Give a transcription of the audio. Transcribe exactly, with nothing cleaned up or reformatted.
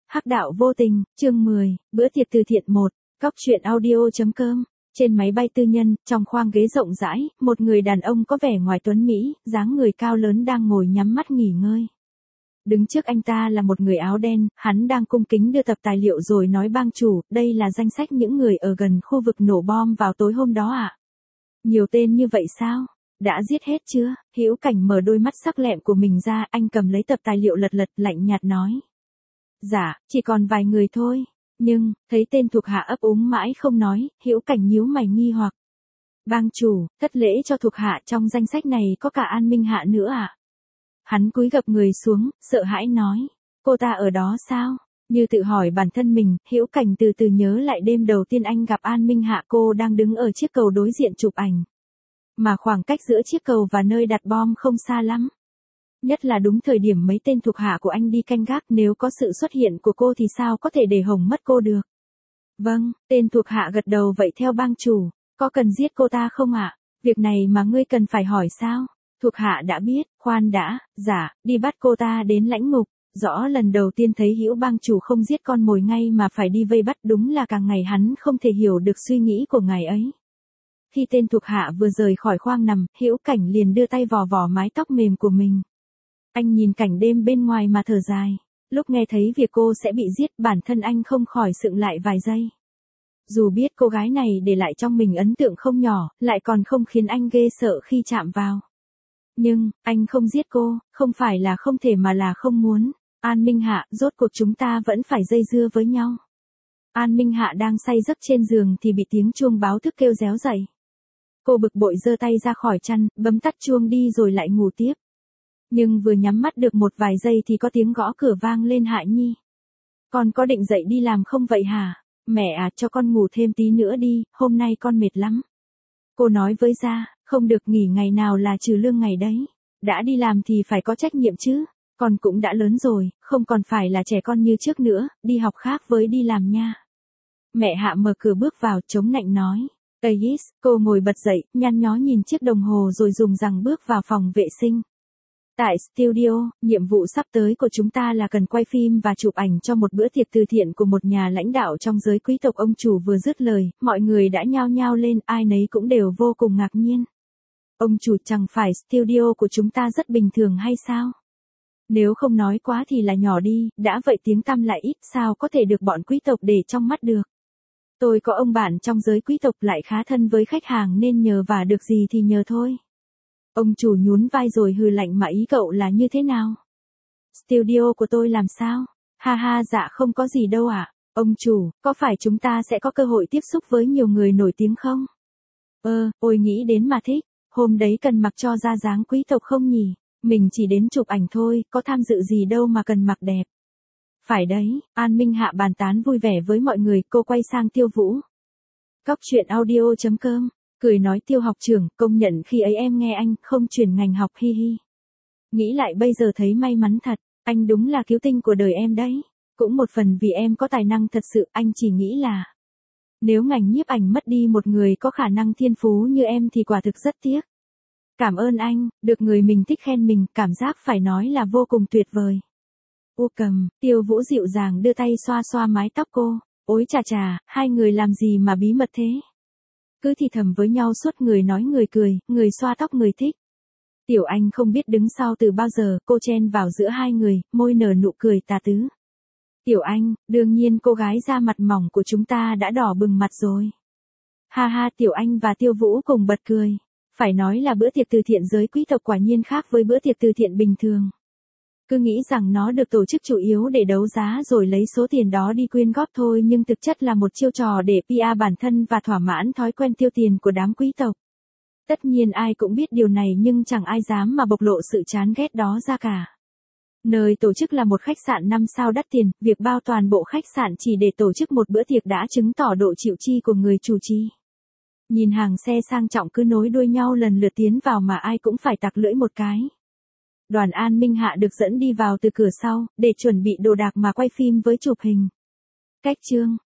Hắc đạo vô tình, chương mười, bữa tiệc từ thiện một, Cóc truyện audio chấm com. Trên máy bay tư nhân, trong khoang ghế rộng rãi, một người đàn ông có vẻ ngoài tuấn Mỹ, dáng người cao lớn đang ngồi nhắm mắt nghỉ ngơi. Đứng trước anh ta là một người áo đen, hắn đang cung kính đưa tập tài liệu rồi nói bang chủ, đây là danh sách những người ở gần khu vực nổ bom vào tối hôm đó ạ. À? Nhiều tên như vậy sao? Đã giết hết chưa? Hữu Cảnh mở đôi mắt sắc lẹm của mình ra, anh cầm lấy tập tài liệu lật lật, lạnh nhạt nói. Dạ, chỉ còn vài người thôi. Nhưng, thấy tên thuộc hạ ấp úng mãi không nói, Hữu Cảnh nhíu mày nghi hoặc. Bang chủ, thất lễ cho thuộc hạ, trong danh sách này có cả An Minh Hạ nữa à? Hắn cúi gập người xuống, sợ hãi nói. Cô ta ở đó sao? Như tự hỏi bản thân mình, Hữu Cảnh từ từ nhớ lại đêm đầu tiên anh gặp An Minh Hạ, cô đang đứng ở chiếc cầu đối diện chụp ảnh. Mà khoảng cách giữa chiếc cầu và nơi đặt bom không xa lắm. Nhất là đúng thời điểm mấy tên thuộc hạ của anh đi canh gác, nếu có sự xuất hiện của cô thì sao có thể để hỏng mất cô được. Vâng, tên thuộc hạ gật đầu, vậy theo bang chủ, có cần giết cô ta không ạ? À? Việc này mà ngươi cần phải hỏi sao? Thuộc hạ đã biết, khoan đã, dạ, đi bắt cô ta đến lãnh ngục. Rõ lần đầu tiên thấy Hữu bang chủ không giết con mồi ngay mà phải đi vây bắt, đúng là càng ngày hắn không thể hiểu được suy nghĩ của ngài ấy. Khi tên thuộc hạ vừa rời khỏi khoang nằm, Hữu Cảnh liền đưa tay vò vò mái tóc mềm của mình. Anh nhìn cảnh đêm bên ngoài mà thở dài. Lúc nghe thấy việc cô sẽ bị giết, bản thân anh không khỏi sững lại vài giây. Dù biết cô gái này để lại trong mình ấn tượng không nhỏ, lại còn không khiến anh ghê sợ khi chạm vào. Nhưng, anh không giết cô, không phải là không thể mà là không muốn. An Minh Hạ, rốt cuộc chúng ta vẫn phải dây dưa với nhau. An Minh Hạ đang say giấc trên giường thì bị tiếng chuông báo thức kêu réo dậy. Cô bực bội giơ tay ra khỏi chăn, bấm tắt chuông đi rồi lại ngủ tiếp. Nhưng vừa nhắm mắt được một vài giây thì có tiếng gõ cửa vang lên. Hạ Nhi. Con có định dậy đi làm không vậy hả? Mẹ à, cho con ngủ thêm tí nữa đi, hôm nay con mệt lắm. Cô nói với Gia, không được nghỉ ngày nào là trừ lương ngày đấy. Đã đi làm thì phải có trách nhiệm chứ. Con cũng đã lớn rồi, không còn phải là trẻ con như trước nữa, đi học khác với đi làm nha. Mẹ Hạ mở cửa bước vào, chống nạnh nói. Ais, cô ngồi bật dậy, nhăn nhó nhìn chiếc đồng hồ rồi dùng rằng bước vào phòng vệ sinh. Tại studio, nhiệm vụ sắp tới của chúng ta là cần quay phim và chụp ảnh cho một bữa tiệc từ thiện của một nhà lãnh đạo trong giới quý tộc. Ông chủ vừa dứt lời, mọi người đã nhao nhao lên, ai nấy cũng đều vô cùng ngạc nhiên. Ông chủ, chẳng phải studio của chúng ta rất bình thường hay sao? Nếu không nói quá thì là nhỏ đi, đã vậy tiếng tăm lại ít, sao có thể được bọn quý tộc để trong mắt được. Tôi có ông bạn trong giới quý tộc, lại khá thân với khách hàng nên nhờ và được gì thì nhờ thôi. Ông chủ nhún vai rồi hừ lạnh, mà ý cậu là như thế nào? Studio của tôi làm sao? Ha ha, dạ không có gì đâu ạ. À? Ông chủ, có phải chúng ta sẽ có cơ hội tiếp xúc với nhiều người nổi tiếng không? Ơ, ôi nghĩ đến mà thích, hôm đấy cần mặc cho ra dáng quý tộc không nhỉ? Mình chỉ đến chụp ảnh thôi, có tham dự gì đâu mà cần mặc đẹp. Phải đấy, An Minh Hạ bàn tán vui vẻ với mọi người, cô quay sang Tiêu Vũ. Cóc truyện audio chấm com, cười nói, Tiêu học trưởng, công nhận khi ấy em nghe anh không chuyển ngành học, hi hi. Nghĩ lại bây giờ thấy may mắn thật, anh đúng là cứu tinh của đời em đấy. Cũng một phần vì em có tài năng thật sự, anh chỉ nghĩ là nếu ngành nhiếp ảnh mất đi một người có khả năng thiên phú như em thì quả thực rất tiếc. Cảm ơn anh, được người mình thích khen mình, cảm giác phải nói là vô cùng tuyệt vời. U Cầm, Tiêu Vũ dịu dàng đưa tay xoa xoa mái tóc cô. Ôi chà chà, hai người làm gì mà bí mật thế? Cứ thì thầm với nhau suốt, người nói người cười, người xoa tóc người thích. Tiểu Anh không biết đứng sau từ bao giờ, cô chen vào giữa hai người, môi nở nụ cười tà tứ. Tiểu Anh, đương nhiên cô gái da mặt mỏng của chúng ta đã đỏ bừng mặt rồi. Ha ha, Tiểu Anh và Tiêu Vũ cùng bật cười. Phải nói là bữa tiệc từ thiện giới quý tộc quả nhiên khác với bữa tiệc từ thiện bình thường. Cứ nghĩ rằng nó được tổ chức chủ yếu để đấu giá rồi lấy số tiền đó đi quyên góp thôi, nhưng thực chất là một chiêu trò để pê e bản thân và thỏa mãn thói quen tiêu tiền của đám quý tộc. Tất nhiên ai cũng biết điều này nhưng chẳng ai dám mà bộc lộ sự chán ghét đó ra cả. Nơi tổ chức là một khách sạn năm sao đắt tiền, việc bao toàn bộ khách sạn chỉ để tổ chức một bữa tiệc đã chứng tỏ độ chịu chi của người chủ trì. Nhìn hàng xe sang trọng cứ nối đuôi nhau lần lượt tiến vào mà ai cũng phải tặc lưỡi một cái. Đoàn An Minh Hạ được dẫn đi vào từ cửa sau, để chuẩn bị đồ đạc mà quay phim với chụp hình. Cách chương